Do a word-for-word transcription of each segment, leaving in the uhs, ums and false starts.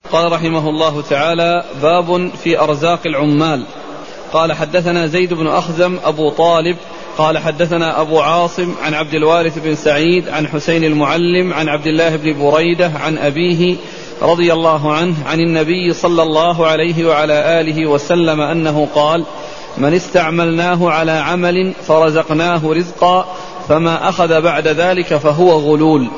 قال رحمه الله تعالى: باب في أرزاق العمال. قال: حدثنا زيد بن أخزم أبو طالب قال حدثنا أبو عاصم عن عبد الوارث بن سعيد عن حسين المعلم عن عبد الله بن بريدة عن أبيه رضي الله عنه عن النبي صلى الله عليه وعلى آله وسلم أنه قال: من استعملناه على عمل فرزقناه رزقا فما أخذ بعد ذلك فهو غلول.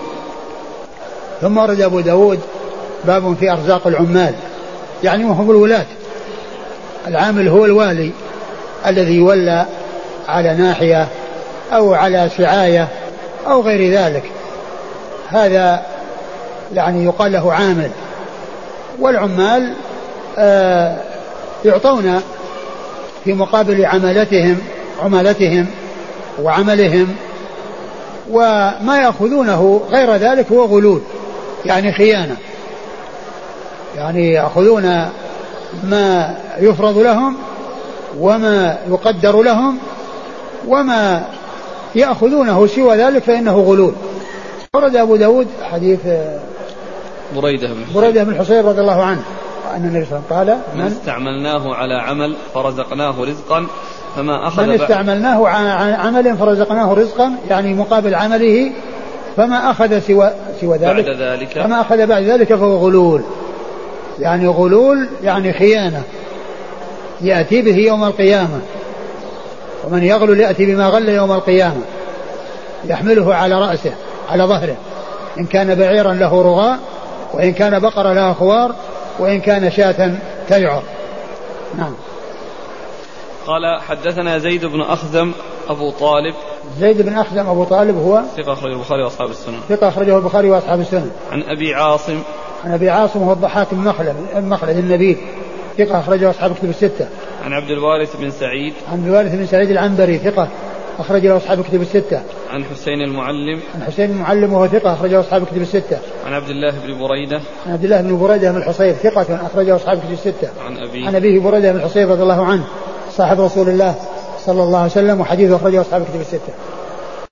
ثم ورد أبو داود باب في أرزاق العمال، يعني وهم الولاة. العامل هو الوالي الذي يولى على ناحية أو على سعاية أو غير ذلك، هذا يعني يقال له عامل. والعمال آه يعطون في مقابل عملتهم عملتهم وعملهم، وما يأخذونه غير ذلك هو غلول، يعني خيانة، يعني يأخذون ما يفرض لهم وما يقدر لهم، وما يأخذونه سوى ذلك فإنه غلول. ورد أبو داود حديث بريدة بن بريدة بن حصير رضي الله عنه أن النبي صلى الله عليه وسلم قال: من استعملناه على عمل فرزقناه رزقا فما أخذ من استعملناه على عمل فرزقناه رزقا، يعني مقابل عمله، فما أخذ سوى, سوى ذلك, بعد ذلك فما أخذ بعد ذلك فهو غلول، يعني غلول يعني خيانة يأتي به يوم القيامة. ومن يغلل يأتي بما غل يوم القيامة، يحمله على رأسه على ظهره، إن كان بعيرا له رغاء، وإن كان بقرة لها خوار، وإن كان شاة تيعر. نعم. قال: حدثنا زيد بن أخزم أبو طالب. زيد بن أخزم أبو طالب هو ثقة أخرجه البخاري وأصحاب السنن. ثقة أخرجه البخاري وأصحاب السنن. عن أبي عاصم. عن أبي عاصم هو الضحاك بن مخلد المخلد النبيل، ثقة أخرجه أصحاب الكتب الستة. عن عبد الوارث بن سعيد. عن الوارث بن سعيد العنبري، ثقة أخرجه أصحاب الكتب الستة. عن حسين المعلم. عن حسين المعلم وهو ثقة أخرجه أصحاب الكتب الستة. عن عبد الله بن بريدة. عن عبد الله بن بريدة بن الحصير، ثقة أخرجه أصحاب الكتب الستة. عن أبيه. عن أبيه بريدة بن الحصير رضي الله عنه صاحب رسول الله صلى الله عليه وسلم، وحديثه أخرجه أصحاب الكتب الستة.